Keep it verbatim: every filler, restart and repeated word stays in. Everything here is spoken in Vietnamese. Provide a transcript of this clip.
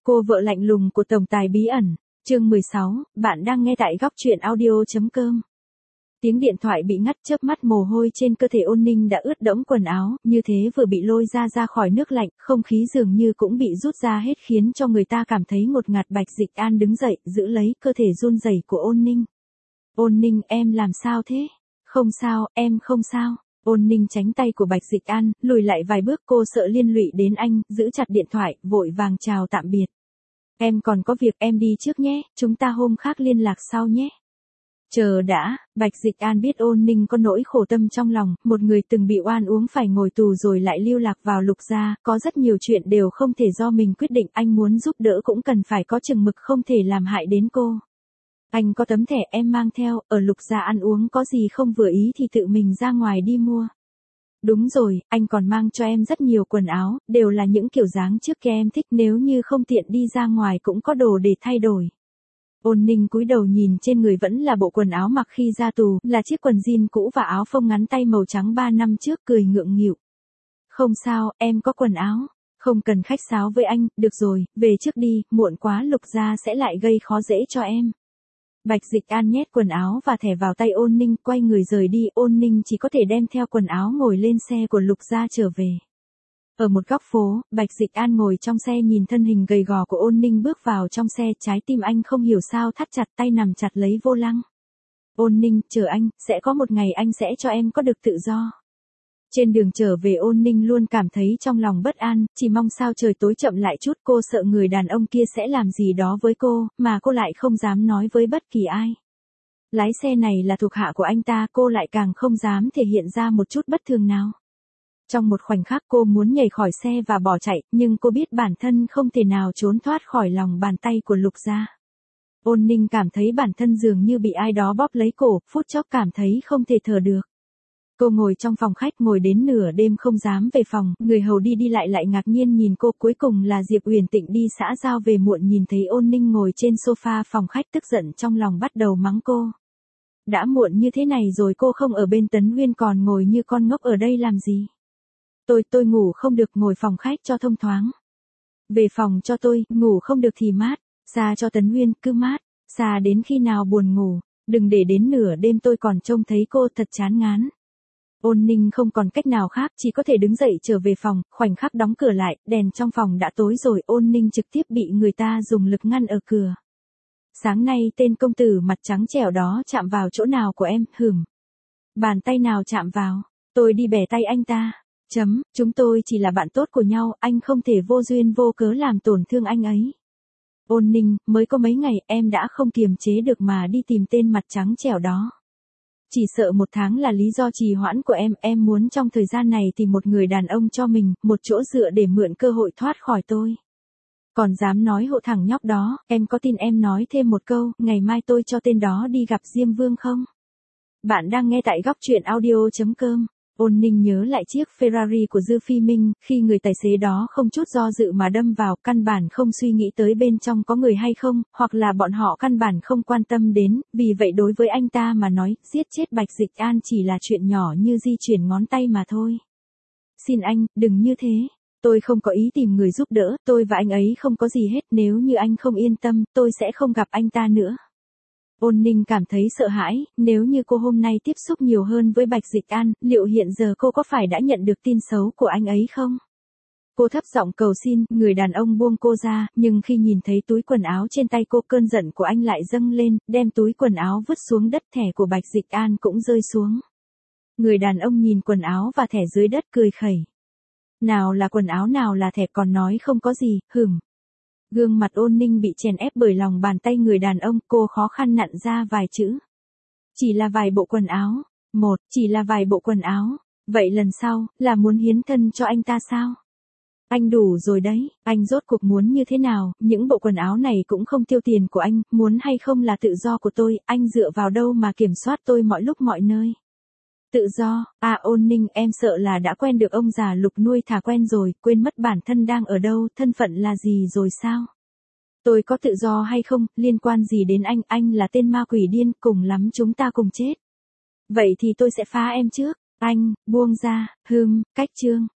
Cô vợ lạnh lùng của tổng tài bí ẩn, chương mười sáu, bạn đang nghe tại góc truyện audio.com. Tiếng điện thoại bị ngắt, chớp mắt mồ hôi trên cơ thể Ôn Ninh đã ướt đẫm quần áo, như thế vừa bị lôi ra ra khỏi nước lạnh, không khí dường như cũng bị rút ra hết khiến cho người ta cảm thấy ngột ngạt. Bạch Dịch An đứng dậy, giữ lấy cơ thể run rẩy của Ôn Ninh. Ôn Ninh, em làm sao thế? Không sao, em không sao. Ôn Ninh tránh tay của Bạch Dịch An, lùi lại vài bước, cô sợ liên lụy đến anh, giữ chặt điện thoại, vội vàng chào tạm biệt. Em còn có việc, em đi trước nhé, chúng ta hôm khác liên lạc sau nhé. Chờ đã, Bạch Dịch An biết Ôn Ninh có nỗi khổ tâm trong lòng, một người từng bị oan uống phải ngồi tù rồi lại lưu lạc vào Lục gia, có rất nhiều chuyện đều không thể do mình quyết định, anh muốn giúp đỡ cũng cần phải có chừng mực, không thể làm hại đến cô. Anh có tấm thẻ em mang theo, ở Lục gia ăn uống có gì không vừa ý thì tự mình ra ngoài đi mua. Đúng rồi, anh còn mang cho em rất nhiều quần áo, đều là những kiểu dáng trước kia em thích, nếu như không tiện đi ra ngoài cũng có đồ để thay đổi. Ôn Ninh cúi đầu nhìn trên người vẫn là bộ quần áo mặc khi ra tù, là chiếc quần jean cũ và áo phông ngắn tay màu trắng ba năm trước, cười ngượng nghịu. Không sao, em có quần áo. Không cần khách sáo với anh, được rồi, về trước đi, muộn quá Lục gia sẽ lại gây khó dễ cho em. Bạch Dịch An nhét quần áo và thẻ vào tay Ôn Ninh, quay người rời đi. Ôn Ninh chỉ có thể đem theo quần áo ngồi lên xe của Lục gia trở về. Ở một góc phố, Bạch Dịch An ngồi trong xe nhìn thân hình gầy gò của Ôn Ninh bước vào trong xe, trái tim anh không hiểu sao thắt chặt, tay nằm chặt lấy vô lăng. Ôn Ninh, chờ anh, sẽ có một ngày anh sẽ cho em có được tự do. Trên đường trở về Ôn Ninh luôn cảm thấy trong lòng bất an, chỉ mong sao trời tối chậm lại chút, cô sợ người đàn ông kia sẽ làm gì đó với cô, mà cô lại không dám nói với bất kỳ ai. Lái xe này là thuộc hạ của anh ta, cô lại càng không dám thể hiện ra một chút bất thường nào. Trong một khoảnh khắc cô muốn nhảy khỏi xe và bỏ chạy, nhưng cô biết bản thân không thể nào trốn thoát khỏi lòng bàn tay của Lục gia. Ôn Ninh cảm thấy bản thân dường như bị ai đó bóp lấy cổ, phút chốc cảm thấy không thể thở được. Cô ngồi trong phòng khách, ngồi đến nửa đêm không dám về phòng, người hầu đi đi lại lại ngạc nhiên nhìn cô, cuối cùng là Diệp Uyển Tịnh đi xã giao về muộn nhìn thấy Ôn Ninh ngồi trên sofa phòng khách tức giận trong lòng bắt đầu mắng cô. Đã muộn như thế này rồi cô không ở bên Tấn Uyên còn ngồi như con ngốc ở đây làm gì? Tôi, tôi ngủ không được, ngồi phòng khách cho thông thoáng. Về phòng cho tôi, ngủ không được thì mát, xa cho Tấn Uyên, cứ mát, xa đến khi nào buồn ngủ, đừng để đến nửa đêm tôi còn trông thấy cô, thật chán ngán. Ôn Ninh không còn cách nào khác, chỉ có thể đứng dậy trở về phòng, khoảnh khắc đóng cửa lại, đèn trong phòng đã tối rồi, Ôn Ninh trực tiếp bị người ta dùng lực ngăn ở cửa. Sáng nay tên công tử mặt trắng trẻo đó chạm vào chỗ nào của em, hửm. Bàn tay nào chạm vào, tôi đi bẻ tay anh ta. Chấm, chúng tôi chỉ là bạn tốt của nhau, anh không thể vô duyên vô cớ làm tổn thương anh ấy. Ôn Ninh, mới có mấy ngày em đã không kiềm chế được mà đi tìm tên mặt trắng trẻo đó. Chỉ sợ một tháng là lý do trì hoãn của em, em muốn trong thời gian này tìm một người đàn ông cho mình, một chỗ dựa để mượn cơ hội thoát khỏi tôi. Còn dám nói hộ thằng nhóc đó, em có tin em nói thêm một câu, ngày mai tôi cho tên đó đi gặp Diêm Vương không? Bạn đang nghe tại góc truyện audio.com. Ôn Ninh nhớ lại chiếc Ferrari của Dư Phi Minh, khi người tài xế đó không chút do dự mà đâm vào, căn bản không suy nghĩ tới bên trong có người hay không, hoặc là bọn họ căn bản không quan tâm đến, vì vậy đối với anh ta mà nói, giết chết Bạch Dịch An chỉ là chuyện nhỏ như di chuyển ngón tay mà thôi. Xin anh, đừng như thế. Tôi không có ý tìm người giúp đỡ, tôi và anh ấy không có gì hết, nếu như anh không yên tâm, tôi sẽ không gặp anh ta nữa. Ôn Ninh cảm thấy sợ hãi, nếu như cô hôm nay tiếp xúc nhiều hơn với Bạch Dịch An, liệu hiện giờ cô có phải đã nhận được tin xấu của anh ấy không? Cô thấp giọng cầu xin, người đàn ông buông cô ra, nhưng khi nhìn thấy túi quần áo trên tay cô, cơn giận của anh lại dâng lên, đem túi quần áo vứt xuống đất, thẻ của Bạch Dịch An cũng rơi xuống. Người đàn ông nhìn quần áo và thẻ dưới đất cười khẩy. Nào là quần áo nào là thẻ, còn nói không có gì, hửm. Gương mặt Ôn Ninh bị chèn ép bởi lòng bàn tay người đàn ông, cô khó khăn nặn ra vài chữ. Chỉ là vài bộ quần áo. Một, chỉ là vài bộ quần áo. Vậy lần sau, là muốn hiến thân cho anh ta sao? Anh đủ rồi đấy, anh rốt cuộc muốn như thế nào, những bộ quần áo này cũng không tiêu tiền của anh, muốn hay không là tự do của tôi, anh dựa vào đâu mà kiểm soát tôi mọi lúc mọi nơi? Tự do, à Ôn Ninh, em sợ là đã quen được ông già Lục nuôi thả quen rồi, quên mất bản thân đang ở đâu, thân phận là gì rồi sao? Tôi có tự do hay không, liên quan gì đến anh, anh là tên ma quỷ điên, cùng lắm chúng ta cùng chết. Vậy thì tôi sẽ phá em trước, anh, buông ra, hừm, cách chương.